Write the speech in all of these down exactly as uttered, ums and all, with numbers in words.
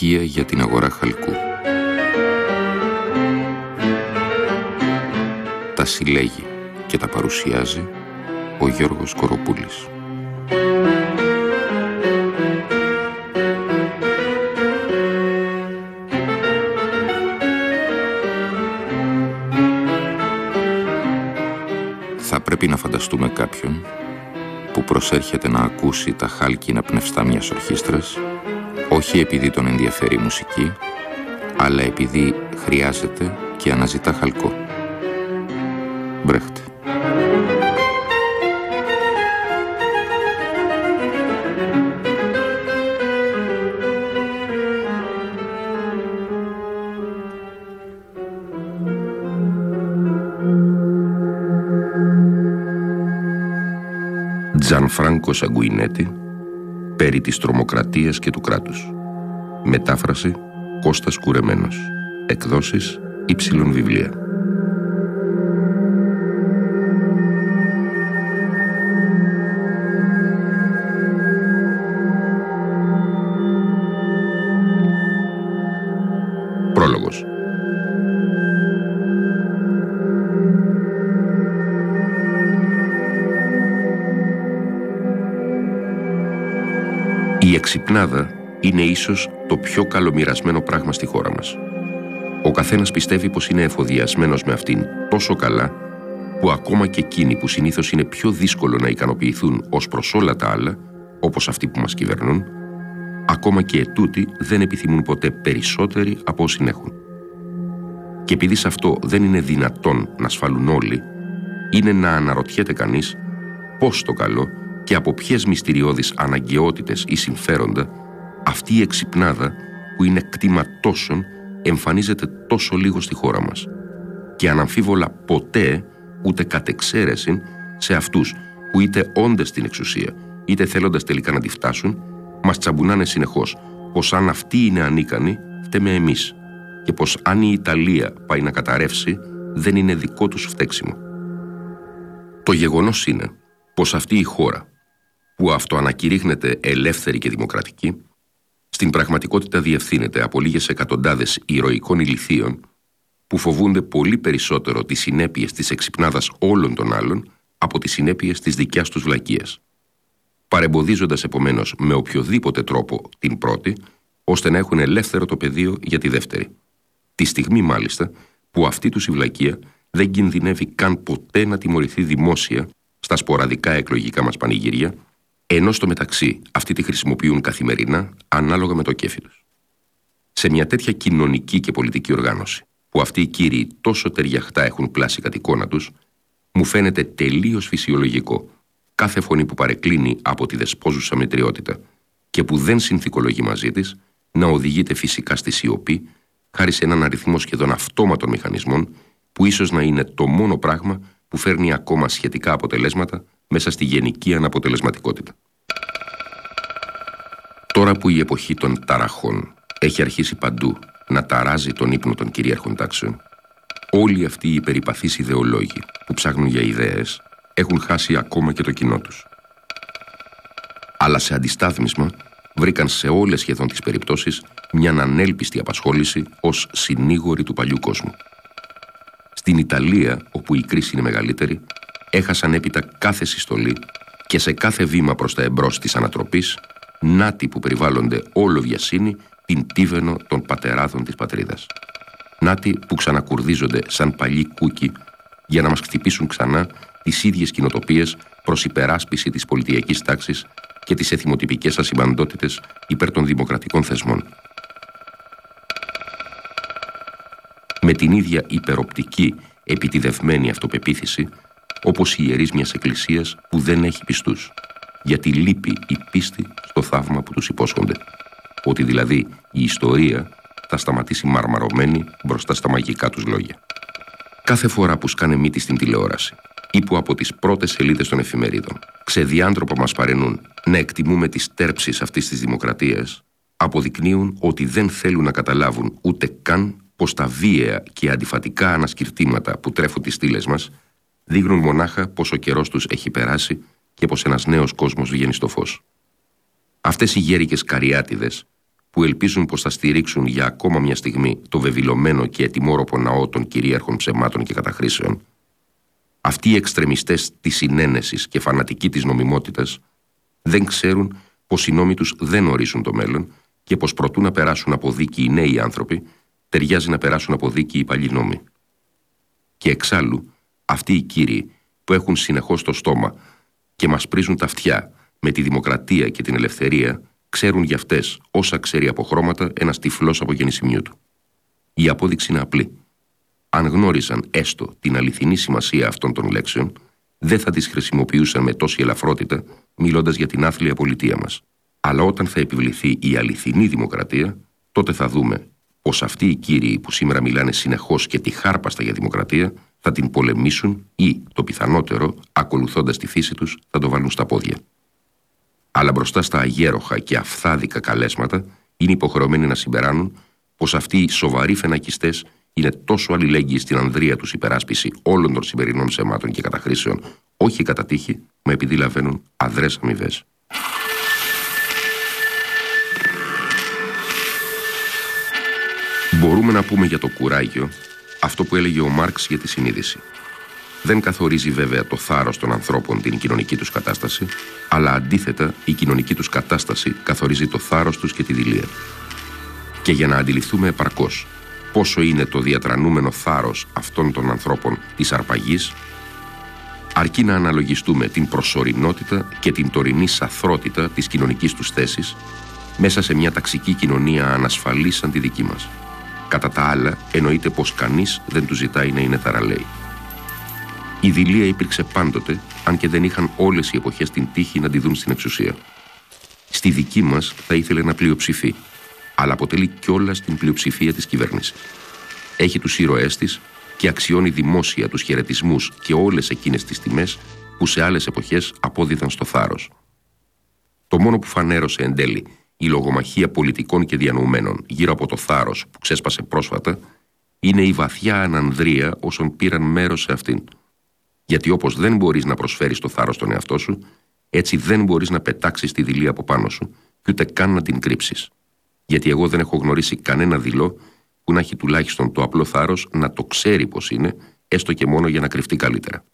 στοιχεία για την αγορά χαλκού. Τα συλλέγει και τα παρουσιάζει ο Γιώργος Κοροπούλης. Θα πρέπει να φανταστούμε κάποιον που προσέρχεται να ακούσει τα χάλκινα πνευστά μιας ορχήστρας, όχι επειδή τον ενδιαφέρει η μουσική, αλλά επειδή χρειάζεται και αναζητά χαλκό. Μπρέχτε. Τζανφράνκο Σαγκουινέτη, περί της τρομοκρατίας και του κράτους. Μετάφραση Κώστας Κουρεμένος. Εκδόσεις Υψηλών Βιβλία. Πρόλογος. Η εξυπνάδα είναι ίσως το πιο καλομοιρασμένο πράγμα στη χώρα μας. Ο καθένας πιστεύει πως είναι εφοδιασμένος με αυτήν τόσο καλά, που ακόμα και εκείνοι που συνήθως είναι πιο δύσκολο να ικανοποιηθούν ως προς όλα τα άλλα, όπως αυτοί που μας κυβερνούν, ακόμα και ετούτοι δεν επιθυμούν ποτέ περισσότεροι από όσοι έχουν. Και επειδή σε αυτό δεν είναι δυνατόν να σφαλούν όλοι, είναι να αναρωτιέται κανείς πώς το καλό και από ποιες μυστηριώδεις αναγκαιότητες ή συμφέροντα αυτή η εξυπνάδα που είναι κτήμα τόσων εμφανίζεται τόσο λίγο στη χώρα μας και αναμφίβολα ποτέ ούτε κατ' εξαίρεση σε αυτούς που είτε όντας στην εξουσία είτε θέλοντας τελικά να τη φτάσουν μας τσαμπουνάνε συνεχώς πως αν αυτοί είναι ανίκανοι φταίμε εμείς και πως αν η Ιταλία πάει να καταρρεύσει δεν είναι δικό τους φταίξιμο. Το γεγονός είναι πως αυτή η χώρα που αυτοανακηρύχνεται ελεύθερη και δημοκρατική, στην πραγματικότητα διευθύνεται από λίγες εκατοντάδες ηρωικών ηλιθείων που φοβούνται πολύ περισσότερο τις συνέπειες της εξυπνάδας όλων των άλλων από τις συνέπειες της δικιάς τους βλακείας, παρεμποδίζοντας επομένως με οποιοδήποτε τρόπο την πρώτη, ώστε να έχουν ελεύθερο το πεδίο για τη δεύτερη. Τη στιγμή μάλιστα που αυτή τους η βλακεία δεν κινδυνεύει καν ποτέ να τιμωρηθεί δημόσια στα σποραδικά εκλογικά μας πανηγύρια, ενώ στο μεταξύ αυτοί τη χρησιμοποιούν καθημερινά ανάλογα με το κέφι τους. Σε μια τέτοια κοινωνική και πολιτική οργάνωση, που αυτοί οι κύριοι τόσο ταιριαχτά έχουν πλάσει κατ' εικόνα τους, μου φαίνεται τελείως φυσιολογικό κάθε φωνή που παρεκκλίνει από τη δεσπόζουσα μετριότητα και που δεν συνθηκολογεί μαζί της να οδηγείται φυσικά στη σιωπή, χάρη σε έναν αριθμό σχεδόν αυτόματων μηχανισμών που ίσως να είναι το μόνο πράγμα που φέρνει ακόμα σχετικά αποτελέσματα μέσα στη γενική αναποτελεσματικότητα. Τώρα που η εποχή των ταραχών έχει αρχίσει παντού να ταράζει τον ύπνο των κυρίαρχων τάξεων, όλοι αυτοί οι περιπαθείς ιδεολόγοι που ψάχνουν για ιδέες έχουν χάσει ακόμα και το κοινό τους. Αλλά σε αντιστάθμισμα βρήκαν σε όλες σχεδόν τις περιπτώσεις μια ανέλπιστη απασχόληση ως συνήγοροι του παλιού κόσμου. Στην Ιταλία, όπου η κρίση είναι μεγαλύτερη, έχασαν έπειτα κάθε συστολή και σε κάθε βήμα προς τα εμπρός της ανατροπής, νάτοι που περιβάλλονται όλο βιασύνη την τίβαινο των πατεράδων της πατρίδας. Νάτοι που ξανακουρδίζονται σαν παλιοί κούκοι για να μας χτυπήσουν ξανά τις ίδιες κοινοτοπίες προς υπεράσπιση της πολιτιακής τάξης και τις εθιμοτυπικές ασημαντότητες υπέρ των δημοκρατικών θεσμών. Με την ίδια υπεροπτική, επιτιδευμένη αυτοπεποίθηση, όπως οι ιερείς μιας εκκλησίας που δεν έχει πιστούς, γιατί λείπει η πίστη στο θαύμα που τους υπόσχονται, ότι δηλαδή η ιστορία θα σταματήσει μαρμαρωμένη μπροστά στα μαγικά τους λόγια. Κάθε φορά που σκάνε μύτη στην τηλεόραση ή που από τις πρώτες σελίδες των εφημερίδων ξεδιάντροπα μας παρενούν να εκτιμούμε τις τέρψεις αυτής της δημοκρατίας, αποδεικνύουν ότι δεν θέλουν να καταλάβουν ούτε καν πως τα βίαια και αντιφατικά ανασκυρτήματα που τρέφουν τις στήλες μας δείχνουν μονάχα πως ο καιρός τους έχει περάσει και πως ένας νέος κόσμος βγαίνει στο φως. Αυτές οι γέρικες καριάτιδες που ελπίζουν πως θα στηρίξουν για ακόμα μια στιγμή το βεβηλωμένο και ετοιμόρροπο ναό των κυρίαρχων ψεμάτων και καταχρήσεων, αυτοί οι εξτρεμιστές της συνένεσης και φανατικοί της νομιμότητας δεν ξέρουν πως οι νόμοι τους δεν ορίζουν το μέλλον και πως προτού να περάσουν από δίκη οι νέοι άνθρωποι, ταιριάζει να περάσουν από δίκη οι παλιοί νόμοι. Και εξάλλου, αυτοί οι κύριοι που έχουν συνεχώς το στόμα και μας πρίζουν τα αυτιά με τη δημοκρατία και την ελευθερία, ξέρουν για αυτές όσα ξέρει από χρώματα ένας τυφλός από γεννησιμιού του. Η απόδειξη είναι απλή. Αν γνώριζαν έστω την αληθινή σημασία αυτών των λέξεων, δεν θα τις χρησιμοποιούσαν με τόση ελαφρότητα, μιλώντας για την άθλια πολιτεία μας. Αλλά όταν θα επιβληθεί η αληθινή δημοκρατία, τότε θα δούμε πως αυτοί οι κύριοι που σήμερα μιλάνε συνεχώς και τυχάρπαστα για δημοκρατία, θα την πολεμήσουν ή, το πιθανότερο, ακολουθώντας τη φύση τους, θα το βάλουν στα πόδια. Αλλά μπροστά στα αγέροχα και αφθάδικα καλέσματα, είναι υποχρεωμένοι να συμπεράνουν πως αυτοί οι σοβαροί φαινακιστές είναι τόσο αλληλέγγυοι στην ανδρεία τους υπεράσπιση όλων των σημερινών ψεμάτων και καταχρήσεων, όχι κατά τύχη, μα επειδή λαβαίνουν αδρές αμοιβές. Μπορούμε να πούμε για το κουράγιο αυτό που έλεγε ο Μάρξ για τη συνείδηση. Δεν καθορίζει βέβαια το θάρρος των ανθρώπων την κοινωνική τους κατάσταση, αλλά αντίθετα η κοινωνική τους κατάσταση καθορίζει το θάρρος τους και τη δειλία. Και για να αντιληφθούμε επαρκώς πόσο είναι το διατρανούμενο θάρρος αυτών των ανθρώπων της αρπαγής, αρκεί να αναλογιστούμε την προσωρινότητα και την τωρινή σαθρότητα της κοινωνικής τους θέσης μέσα σε μια ταξική κοινωνία ανασφαλή σαν τη δική μας. Κατά τα άλλα, εννοείται πως κανείς δεν του ζητάει να είναι θαραλέοι. Η δειλία υπήρξε πάντοτε, αν και δεν είχαν όλες οι εποχές την τύχη να τη δουν στην εξουσία. Στη δική μας θα ήθελε να πλειοψηφεί, αλλά αποτελεί κιόλας την πλειοψηφία της κυβέρνησης. Έχει τους ήρωές της και αξιώνει δημόσια τους χαιρετισμούς και όλες εκείνες τις τιμές που σε άλλες εποχές απόδιδαν στο θάρρος. Το μόνο που φανέρωσε εν τέλει η λογομαχία πολιτικών και διανοουμένων γύρω από το θάρρος που ξέσπασε πρόσφατα είναι η βαθιά ανανδρεία όσων πήραν μέρος σε αυτήν. Γιατί όπως δεν μπορείς να προσφέρεις το θάρρος στον εαυτό σου, έτσι δεν μπορείς να πετάξεις τη δειλία από πάνω σου και ούτε καν να την κρύψεις. Γιατί εγώ δεν έχω γνωρίσει κανένα δειλό που να έχει τουλάχιστον το απλό θάρρος να το ξέρει πως είναι, έστω και μόνο για να κρυφτεί καλύτερα.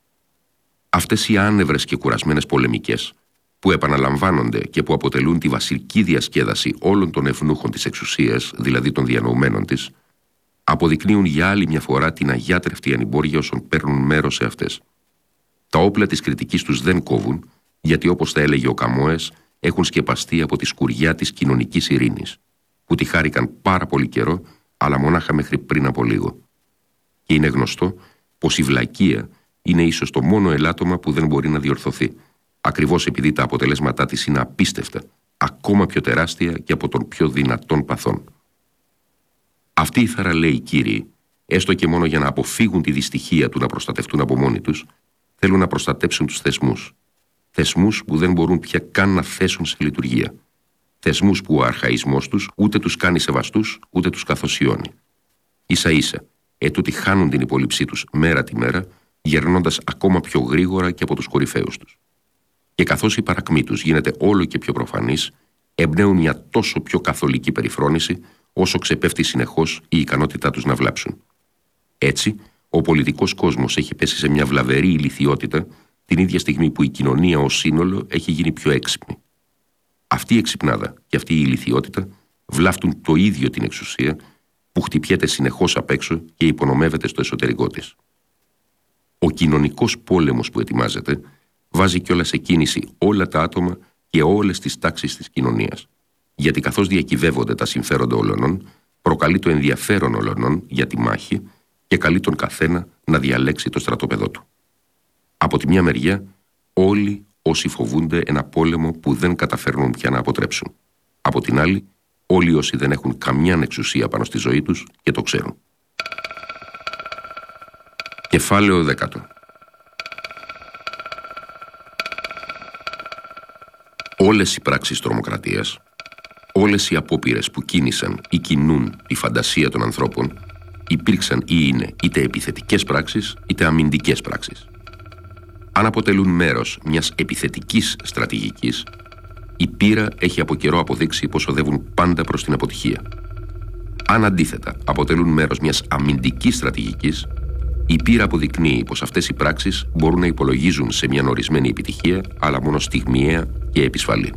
Αυτές οι άνευρες και κουρασμένες πολεμικές, που επαναλαμβάνονται και που αποτελούν τη βασική διασκέδαση όλων των ευνούχων της εξουσίας, δηλαδή των διανοουμένων της, αποδεικνύουν για άλλη μια φορά την αγιάτρευτη ανημπόρια όσων παίρνουν μέρος σε αυτές. Τα όπλα της κριτικής τους δεν κόβουν, γιατί όπως τα έλεγε ο Καμόες, έχουν σκεπαστεί από τη σκουριά της κοινωνικής ειρήνης, που τη χάρηκαν πάρα πολύ καιρό, αλλά μονάχα μέχρι πριν από λίγο. Και είναι γνωστό πως η βλακεία είναι ίσως το μόνο ελάττωμα που δεν μπορεί να διορθωθεί, ακριβώς επειδή τα αποτελέσματά της είναι απίστευτα, ακόμα πιο τεράστια και από των πιο δυνατών παθών. Αυτοί οι θαραλέοι κύριοι, έστω και μόνο για να αποφύγουν τη δυστυχία του να προστατευτούν από μόνοι τους, θέλουν να προστατέψουν τους θεσμούς. Θεσμούς που δεν μπορούν πια καν να θέσουν σε λειτουργία. Θεσμούς που ο αρχαϊσμός τους ούτε τους κάνει σεβαστούς, ούτε τους καθοσιώνει. Ίσα ίσα, ετούτοι χάνουν την υπόλοιψή τους μέρα τη μέρα, γερνώντας ακόμα πιο γρήγορα και από τους κορυφαίους τους. Και καθώς η παρακμή τους γίνεται όλο και πιο προφανής, εμπνέουν μια τόσο πιο καθολική περιφρόνηση, όσο ξεπέφτει συνεχώς η ικανότητά τους να βλάψουν. Έτσι, ο πολιτικός κόσμος έχει πέσει σε μια βλαβερή ηλιθιότητα την ίδια στιγμή που η κοινωνία ως σύνολο έχει γίνει πιο έξυπνη. Αυτή η εξυπνάδα και αυτή η ηλιθιότητα βλάφτουν το ίδιο την εξουσία που χτυπιέται συνεχώς απ' έξω και υπονομεύεται στο εσωτερικό της. Ο κοινωνικός πόλεμος που ετοιμάζεται βάζει κιόλας σε κίνηση όλα τα άτομα και όλες τις τάξεις της κοινωνίας. Γιατί καθώς διακυβεύονται τα συμφέροντα όλων, προκαλεί το ενδιαφέρον όλων για τη μάχη και καλεί τον καθένα να διαλέξει το στρατόπεδό του. Από τη μια μεριά, όλοι όσοι φοβούνται ένα πόλεμο που δεν καταφέρνουν πια να αποτρέψουν. Από την άλλη, όλοι όσοι δεν έχουν καμιά εξουσία πάνω στη ζωή τους και το ξέρουν. Κεφάλαιο δέκατο. Όλες οι πράξεις τρομοκρατίας, όλες οι απόπειρες που κίνησαν ή κινούν τη φαντασία των ανθρώπων, υπήρξαν ή είναι είτε επιθετικές πράξεις είτε αμυντικές πράξεις. Αν αποτελούν μέρος μιας επιθετικής στρατηγικής, Η πείρα έχει από καιρό αποδείξει πως οδεύουν πάντα προς την αποτυχία. Αν αντίθετα αποτελούν μέρος μιας αμυντικής στρατηγικής, η πείρα αποδεικνύει πως αυτές οι πράξεις μπορούν να υπολογίζουν σε μια ορισμένη επιτυχία, αλλά μόνο στιγμιαία και επισφαλή.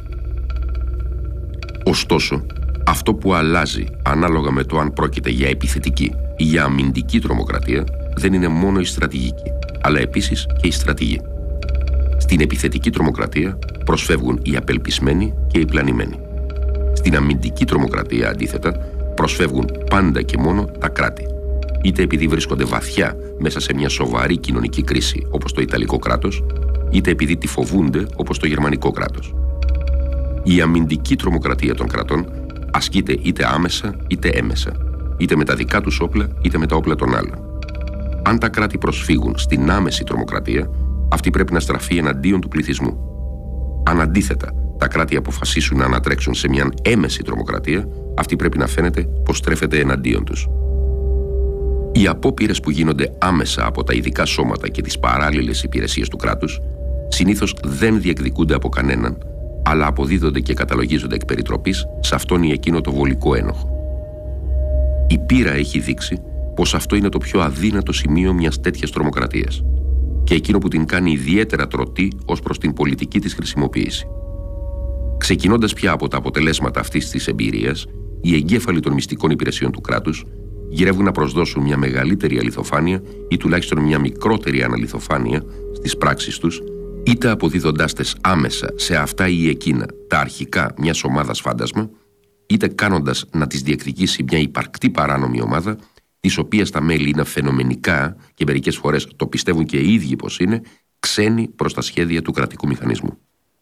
Ωστόσο, αυτό που αλλάζει ανάλογα με το αν πρόκειται για επιθετική ή για αμυντική τρομοκρατία δεν είναι μόνο η στρατηγική, αλλά επίσης και η στρατηγή. Στην επιθετική τρομοκρατία προσφεύγουν οι απελπισμένοι και οι πλανημένοι. Στην αμυντική τρομοκρατία, αντίθετα, προσφεύγουν πάντα και μόνο τα κράτη. Είτε επειδή βρίσκονται βαθιά μέσα σε μια σοβαρή κοινωνική κρίση, όπως το Ιταλικό κράτος, είτε επειδή τη φοβούνται, όπως το Γερμανικό κράτος. Η αμυντική τρομοκρατία των κρατών ασκείται είτε άμεσα είτε έμεσα, είτε με τα δικά τους όπλα είτε με τα όπλα των άλλων. Αν τα κράτη προσφύγουν στην άμεση τρομοκρατία, αυτή πρέπει να στραφεί εναντίον του πληθυσμού. Αν αντίθετα τα κράτη αποφασίσουν να ανατρέξουν σε μια έμεση τρομοκρατία, αυτή πρέπει να φαίνεται πως στρέφεται εναντίον τους. Οι απόπειρες που γίνονται άμεσα από τα ειδικά σώματα και τις παράλληλες υπηρεσίες του κράτους συνήθως δεν διεκδικούνται από κανέναν, αλλά αποδίδονται και καταλογίζονται εκ περιτροπής σε αυτόν ή εκείνο το βολικό ένοχο. Η πείρα έχει δείξει πως αυτό είναι το πιο αδύνατο σημείο μιας τέτοιας τρομοκρατίας και εκείνο που την κάνει ιδιαίτερα τρωτή ως προς την πολιτική της χρησιμοποίηση. Ξεκινώντας πια από τα αποτελέσματα αυτής της εμπειρίας, οι εγκέφαλοι των μυστικών υπηρεσιών του κράτους γυρεύουν να προσδώσουν μια μεγαλύτερη αληθοφάνεια ή τουλάχιστον μια μικρότερη αναληθοφάνεια στις πράξεις τους, είτε αποδίδοντάς τες άμεσα σε αυτά ή εκείνα τα αρχικά μιας ομάδας φάντασμα, είτε κάνοντας να τις διεκδικήσει μια υπαρκτή παράνομη ομάδα, της οποίας τα μέλη είναι φαινομενικά και μερικές φορές το πιστεύουν και οι ίδιοι πως είναι, ξένοι προς τα σχέδια του κρατικού μηχανισμού.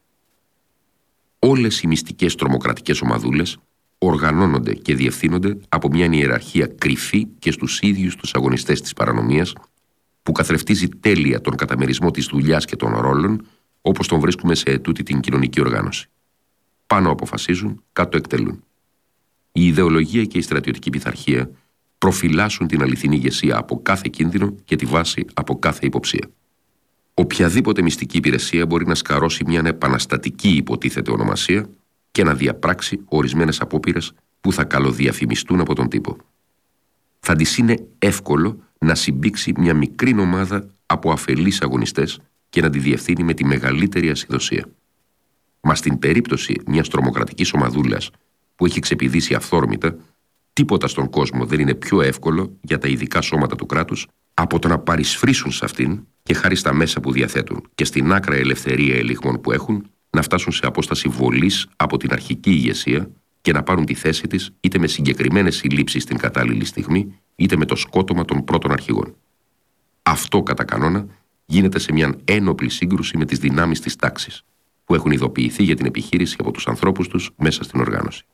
Όλες οι μυστικές τρομοκρατικές ομαδούλες οργανώνονται και διευθύνονται από μια ιεραρχία κρυφή και στους ίδιους τους αγωνιστές της παρανομίας, που καθρεφτίζει τέλεια τον καταμερισμό της δουλειάς και των ρόλων, όπως τον βρίσκουμε σε ετούτη την κοινωνική οργάνωση. Πάνω αποφασίζουν, κάτω εκτελούν. Η ιδεολογία και η στρατιωτική πειθαρχία προφυλάσσουν την αληθινή ηγεσία από κάθε κίνδυνο και τη βάση από κάθε υποψία. Οποιαδήποτε μυστική υπηρεσία μπορεί να σκαρώσει μια επαναστατική υποτίθεται ονομασία και να διαπράξει ορισμένες απόπειρες που θα καλοδιαφημιστούν από τον τύπο. Θα της είναι εύκολο να συμπήξει μια μικρή ομάδα από αφελείς αγωνιστές και να τη διευθύνει με τη μεγαλύτερη ασυδοσία. Μα στην περίπτωση μιας τρομοκρατικής ομαδούλας που έχει ξεπηδήσει αυθόρμητα, τίποτα στον κόσμο δεν είναι πιο εύκολο για τα ειδικά σώματα του κράτους από το να παρισφρήσουν σε αυτήν και χάρη στα μέσα που διαθέτουν και στην άκρα ελευθερία ελιγμών που έχουν, να φτάσουν σε απόσταση βολής από την αρχική ηγεσία και να πάρουν τη θέση της είτε με συγκεκριμένες συλλήψεις στην κατάλληλη στιγμή, είτε με το σκότωμα των πρώτων αρχηγών. Αυτό κατά κανόνα γίνεται σε μια ένοπλη σύγκρουση με τις δυνάμεις της τάξης, που έχουν ειδοποιηθεί για την επιχείρηση από τους ανθρώπους τους μέσα στην οργάνωση.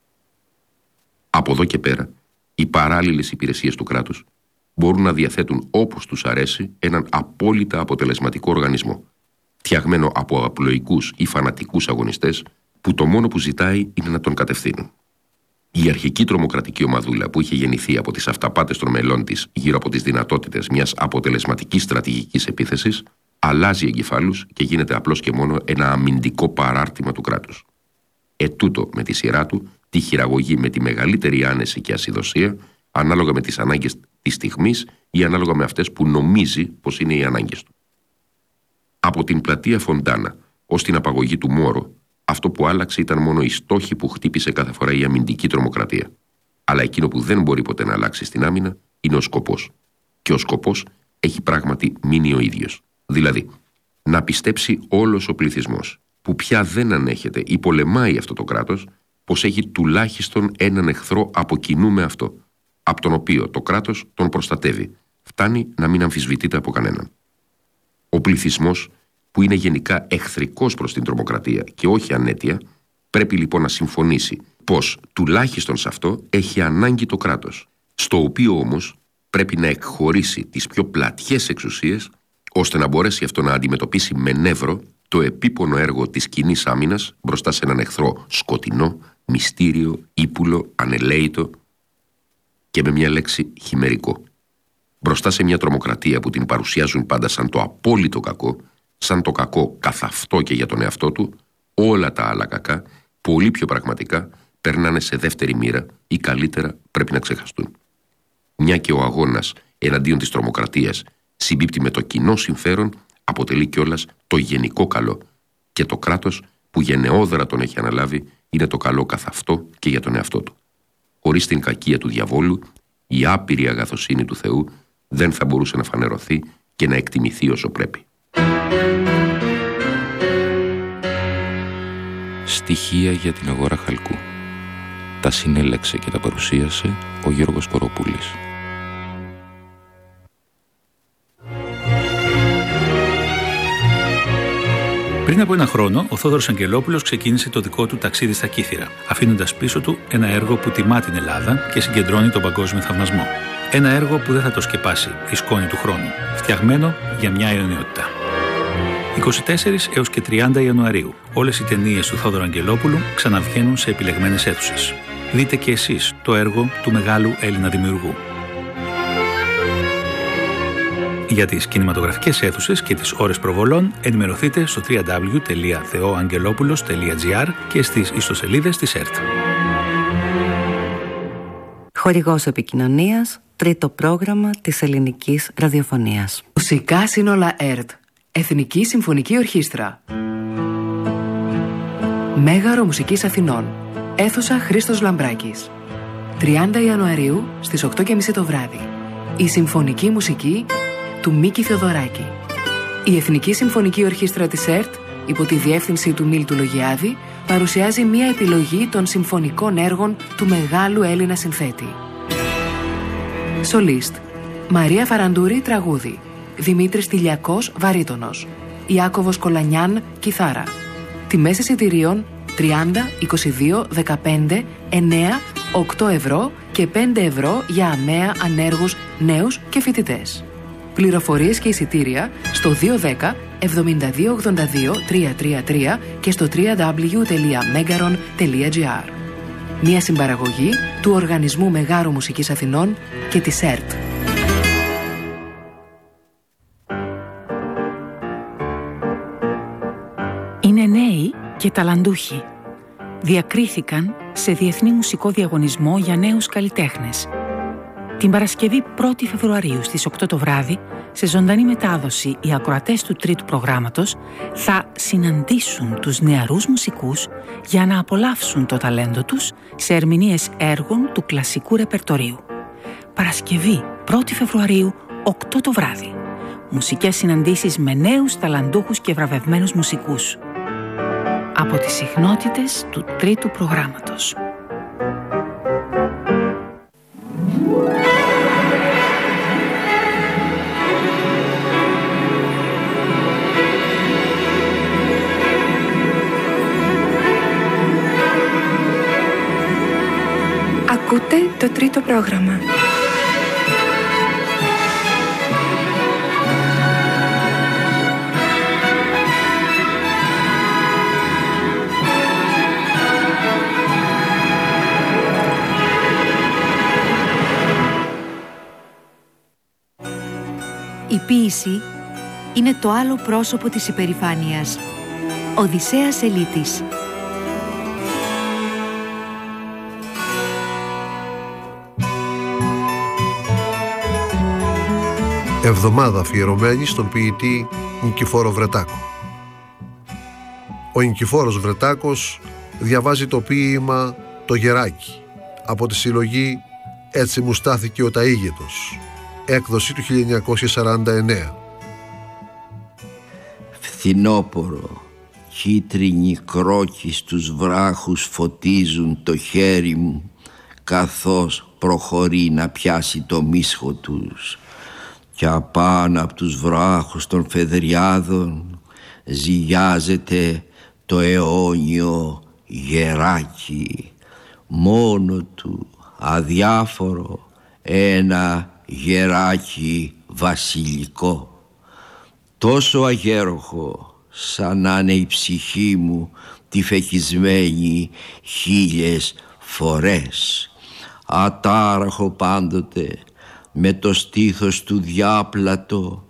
Από εδώ και πέρα, οι παράλληλες υπηρεσίες του κράτους μπορούν να διαθέτουν όπως τους αρέσει έναν απόλυτα αποτελεσματικό οργανισμό, φτιαγμένο από απλοϊκούς ή φανατικούς αγωνιστές που το μόνο που ζητάει είναι να τον κατευθύνουν. Η αρχική τρομοκρατική ομαδούλα που είχε γεννηθεί από τις αυταπάτες των μελών της γύρω από τις δυνατότητες μιας αποτελεσματικής στρατηγικής επίθεσης, αλλάζει εγκεφάλους και γίνεται απλώς και μόνο ένα αμυντικό παράρτημα του κράτους. Ετούτο με τη σειρά του τη χειραγωγεί με τη μεγαλύτερη άνεση και ασυδοσία, ανάλογα με τις ανάγκες της στιγμής ή ανάλογα με αυτές που νομίζει πως είναι οι ανάγκες του. Από την πλατεία Φοντάνα ως την απαγωγή του Μόρο, αυτό που άλλαξε ήταν μόνο οι στόχοι που χτύπησε κάθε φορά η αμυντική τρομοκρατία. Αλλά εκείνο που δεν μπορεί ποτέ να αλλάξει στην άμυνα είναι ο σκοπός. Και ο σκοπός έχει πράγματι μείνει ο ίδιος. Δηλαδή, να πιστέψει όλος ο πληθυσμός, που πια δεν ανέχεται ή πολεμάει αυτό το κράτος, πως έχει τουλάχιστον έναν εχθρό από κοινού με αυτό, από τον οποίο το κράτος τον προστατεύει. Φτάνει να μην αμφισβητείται από κανέναν. Ο πληθυσμός, που είναι γενικά εχθρικός προς την τρομοκρατία και όχι ανέτεια, πρέπει λοιπόν να συμφωνήσει πως τουλάχιστον σε αυτό έχει ανάγκη το κράτος, στο οποίο όμως πρέπει να εκχωρήσει τις πιο πλατιές εξουσίες, ώστε να μπορέσει αυτό να αντιμετωπίσει με νεύρο το επίπονο έργο της κοινής άμυνας μπροστά σε έναν εχθρό σκοτεινό, μυστήριο, ύπουλο, ανελαίητο και με μια λέξη χειμερικό. Μπροστά σε μια τρομοκρατία που την παρουσιάζουν πάντα σαν το απόλυτο κακό, σαν το κακό καθ' αυτό και για τον εαυτό του, όλα τα άλλα κακά πολύ πιο πραγματικά περνάνε σε δεύτερη μοίρα ή καλύτερα πρέπει να ξεχαστούν. Μια και ο αγώνας εναντίον της τρομοκρατίας συμπίπτει με το κοινό συμφέρον, αποτελεί κιόλας το γενικό καλό και το κράτος που γενναιόδωρα τον έχει αναλάβει είναι το καλό καθ' αυτό και για τον εαυτό του. Χωρίς την κακία του διαβόλου, η άπειρη αγαθοσύνη του Θεού δεν θα μπορούσε να φανερωθεί και να εκτιμηθεί όσο πρέπει. Στοιχεία για την αγορά χαλκού. Τα συνέλεξε και τα παρουσίασε ο Γιώργος Κοροπούλης. Πριν από ένα χρόνο, ο Θόδωρος Αγγελόπουλος ξεκίνησε το δικό του ταξίδι στα Κύθυρα, αφήνοντας πίσω του ένα έργο που τιμά την Ελλάδα και συγκεντρώνει τον παγκόσμιο θαυμασμό. Ένα έργο που δεν θα το σκεπάσει η σκόνη του χρόνου, φτιαγμένο για μια αιωνιότητα. είκοσι τέσσερις έως και τριάντα Ιανουαρίου, όλες οι ταινίες του Θόδωρου Αγγελόπουλου ξαναβγαίνουν σε επιλεγμένες αίθουσες. Δείτε και εσείς το έργο του μεγάλου Έλληνα δημιουργού. Για τις κινηματογραφικές αίθουσες και τις ώρες προβολών ενημερωθείτε στο double-u double-u double-u τελεία θεοαγγελόπουλος τελεία τζι άρ και στις ιστοσελίδες της ΕΡΤ. Χορηγός επικοινωνίας, τρίτο πρόγραμμα της ελληνικής ραδιοφωνίας. Μουσικά σύνολα ΕΡΤ. Εθνική Συμφωνική Ορχήστρα. Μέγαρο Μουσικής Αθηνών. Αίθουσα Χρήστος Λαμπράκης. τριάντα Ιανουαρίου στις οκτώ και μισή το βράδυ. Η συμφωνική μουσική του Μίκη Θεοδωράκη. Η Εθνική Συμφωνική Ορχήστρα της ΕΡΤ, υπό τη διεύθυνση του Μίλτου Λογιάδη, παρουσιάζει μία επιλογή των συμφωνικών έργων του μεγάλου Έλληνα συνθέτη. Σολίστ: Μαρία Φαραντούρη, τραγούδι. Δημήτρης Τηλιακός, βαρύτονος. Ιάκωβος Κολανιάν, κιθάρα. Τιμές εισιτηρίων τριάντα, είκοσι δύο, δεκαπέντε, εννέα, οκτώ ευρώ και πέντε ευρώ για αμαία ανέργους νέους και φοιτητές. Πληροφορίες και εισιτήρια στο δύο ένα μηδέν, εβδομήντα δύο ογδόντα δύο, τριακόσια τριάντα τρία και στο double-u double-u double-u τελεία μέγαρον τελεία τζι άρ. Μια συμπαραγωγή του Οργανισμού Μεγάρου Μουσικής Αθηνών και της ΕΡΤ. Είναι νέοι και ταλαντούχοι. Διακρίθηκαν σε διεθνή μουσικό διαγωνισμό για νέους καλλιτέχνες. Την Παρασκευή πρώτη Φεβρουαρίου στις οκτώ το βράδυ, σε ζωντανή μετάδοση, οι ακροατές του τρίτου προγράμματος θα συναντήσουν τους νεαρούς μουσικούς για να απολαύσουν το ταλέντο τους σε ερμηνείες έργων του κλασικού ρεπερτορίου. Παρασκευή πρώτη Φεβρουαρίου, οκτώ το βράδυ. Μουσικές συναντήσεις με νέους ταλαντούχους και βραβευμένους μουσικούς. Από τις συχνότητες του τρίτου προγράμματος. Ακούτε το τρίτο πρόγραμμα. Η ποίηση είναι το άλλο πρόσωπο της υπερηφάνειας. Οδυσσέας Ελίτης. Εβδομάδα αφιερωμένη στον ποιητή Νικηφόρο Βρετάκο. Ο Νικηφόρος Βρετάκος διαβάζει το ποίημα «Το Γεράκι» από τη συλλογή «Έτσι μου στάθηκε ο Ταΐγετος», έκδοση του χίλια εννιακόσια σαράντα εννέα. Φθινόπορο, κίτρινοι κρόκοι στους βράχους φωτίζουν το χέρι μου, καθώς προχωρεί να πιάσει το μίσχο τους. Κι απάνω από τους βράχους των Φεδριάδων ζυγιάζεται το αιώνιο γεράκι, μόνο του αδιάφορο, ένα γεράκι βασιλικό, τόσο αγέροχο σαν να είναι η ψυχή μου τυφεκισμένη χίλιες φορές, ατάραχο πάντοτε, με το στήθος του διάπλατο,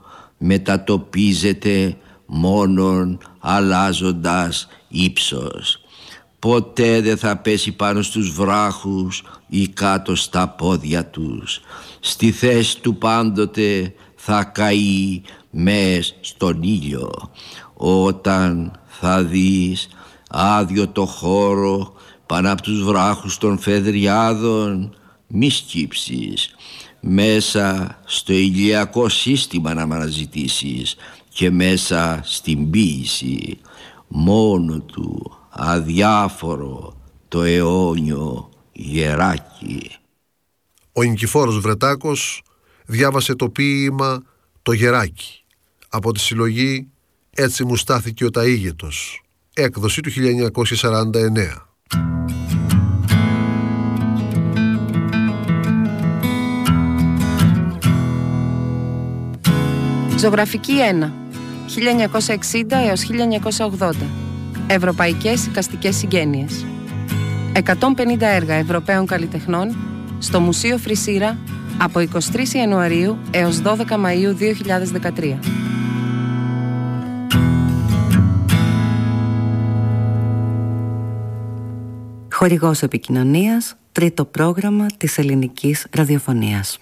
μετατοπίζεται μόνον αλλάζοντας ύψος. ποτέ δεν θα πέσει πάνω στους βράχους ή κάτω στα πόδια τους. Στη θέση του πάντοτε θα καεί μες στον ήλιο. Όταν θα δεις άδειο το χώρο πάνω από τους βράχους των Φεδριάδων, μη σκύψεις. Μέσα στο ηλιακό σύστημα να μας αναζητήσεις και μέσα στην ποίηση, μόνο του αδιάφορο το αιώνιο γεράκι. Ο Νικηφόρος Βρετάκος διάβασε το ποίημα «Το γεράκι» από τη συλλογή «Έτσι μου στάθηκε ο Ταΐγετος», έκδοση του χίλια εννιακόσια σαράντα εννέα. Ζωγραφική ένα, χίλια εννιακόσια εξήντα έως χίλια εννιακόσια ογδόντα. Ευρωπαϊκές εικαστικές συγγένειες. εκατόν πενήντα έργα Ευρωπαίων καλλιτεχνών στο Μουσείο Φρυσίρα από εικοστή τρίτη Ιανουαρίου έως δώδεκα Μαΐου δύο χιλιάδες δεκατρία. Χορηγός επικοινωνίας, τρίτο πρόγραμμα της ελληνικής ραδιοφωνίας.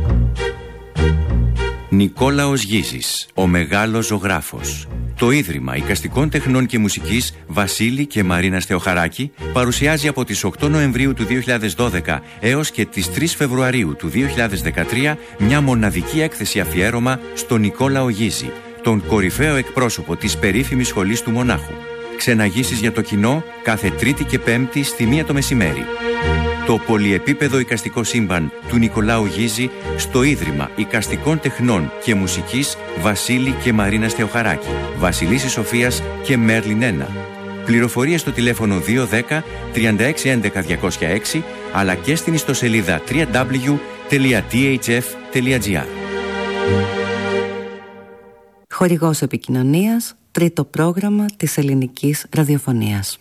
Νικόλαος Γίζης, ο μεγάλος ζωγράφος. Το Ίδρυμα Εικαστικών Τεχνών και Μουσικής Βασίλη και Μαρίνας Θεοχαράκη παρουσιάζει από τις οκτώ Νοεμβρίου του δύο χιλιάδες δώδεκα έως και τις τρεις Φεβρουαρίου του δύο χιλιάδες δεκατρία μια μοναδική έκθεση αφιέρωμα στον Νικόλαο Γίζη, τον κορυφαίο εκπρόσωπο της περίφημης σχολής του Μονάχου. Ξεναγήσεις για το κοινό κάθε Τρίτη και Πέμπτη στη μία το μεσημέρι. Το πολυεπίπεδο εικαστικό σύμπαν του Νικολάου Γίζη στο Ίδρυμα Εικαστικών Τεχνών και Μουσικής Βασίλη και Μαρίνας Θεοχαράκη, Βασιλίσσης Σοφίας και Μέρλιν ένα. Πληροφορίες στο τηλέφωνο δύο δέκα τριάντα έξι έντεκα διακόσια έξι αλλά και στην ιστοσελίδα double-u double-u double-u τελεία τι έιτς εφ τελεία τζι άρ. Χορηγός επικοινωνίας, τρίτο πρόγραμμα της ελληνικής ραδιοφωνίας.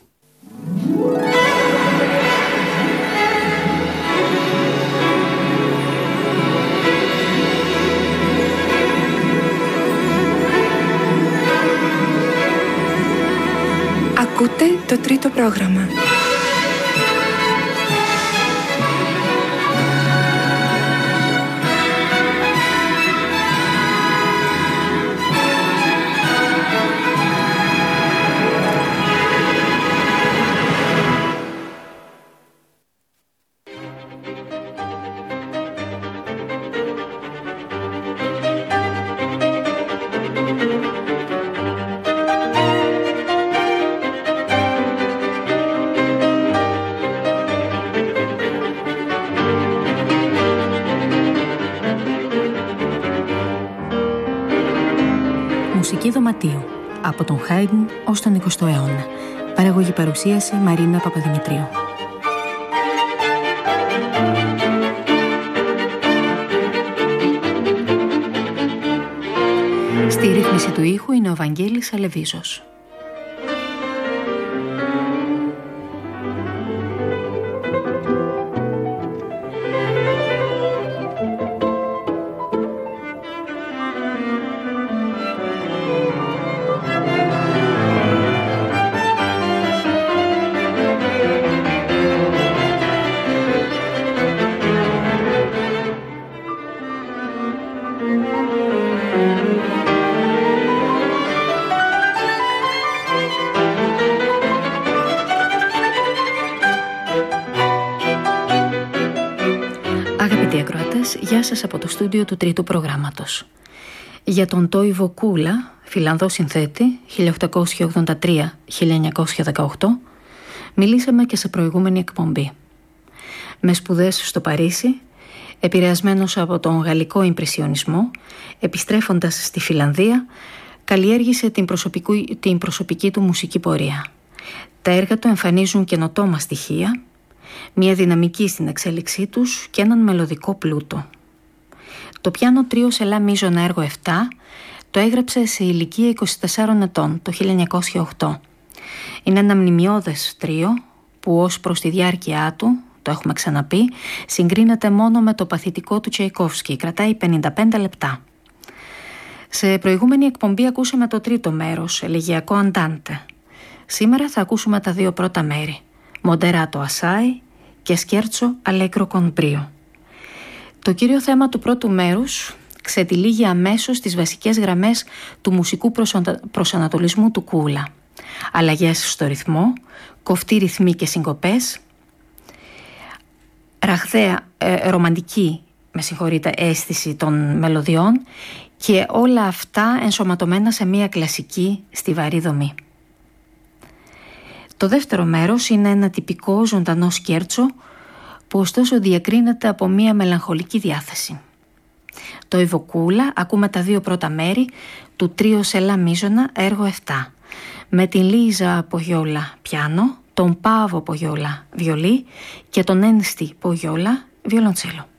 Ακούτε το τρίτο πρόγραμμα. Μουσική δωματίου, από τον Χάιντν ως τον εικοστό αιώνα. Παραγωγή παρουσίαση Μαρίνα Παπαδημητρίου. Στη ρύθμιση του ήχου είναι ο Βαγγέλης Αλεβίζος. Γεια σας από το στούντιο του τρίτου προγράμματος. Για τον Τόιβο Κούλα, Φιλανδό συνθέτη, χίλια οκτακόσια ογδόντα τρία με χίλια εννιακόσια δεκαοκτώ, μιλήσαμε και σε προηγούμενη εκπομπή. Με σπουδές στο Παρίσι, επηρεασμένος από τον γαλλικό ιμπρεσιονισμό, επιστρέφοντας στη Φιλανδία, καλλιέργησε την, την προσωπική του μουσική πορεία. Τα έργα του εμφανίζουν καινοτόμα στοιχεία, μια δυναμική στην εξέλιξή τους και έναν μελωδικό πλούτο. Το πιάνο τρίο σε λα μείζωνα έργο επτά το έγραψε σε ηλικία είκοσι τεσσάρων ετών το χίλια εννιακόσια οκτώ. Είναι ένα μνημειώδες τρίο που ως προς τη διάρκεια του, το έχουμε ξαναπεί, συγκρίνεται μόνο με το παθητικό του Τσαϊκόφσκι, κρατάει πενήντα πέντε λεπτά. Σε προηγούμενη εκπομπή ακούσαμε το τρίτο μέρος, ελεγιακό Αντάντε. Σήμερα θα ακούσουμε τα δύο πρώτα μέρη, Moderato assai και Scherzo allegro con brio. Το κύριο θέμα του πρώτου μέρους ξετυλίγει αμέσως τις βασικές γραμμές του μουσικού προσανατολισμού του Κούλα. Αλλαγές στο ρυθμό, κοφτή ρυθμοί και συγκοπές, ραγδαία, ε, ρομαντική με συγχωρείτε, αίσθηση των μελωδιών και όλα αυτά ενσωματωμένα σε μια κλασική στιβαρή δομή. Το δεύτερο μέρος είναι ένα τυπικό ζωντανό σκέρτσο που ωστόσο διακρίνεται από μια μελαγχολική διάθεση. Το Ιβοκούλα ακούμε τα δύο πρώτα μέρη του τρίο σε λα μίζωνα έργο επτά με την Λίζα Πογιόλα πιάνο, τον Πάβο Πογιόλα βιολί και τον Ένστη Πογιόλα βιολοντσέλο.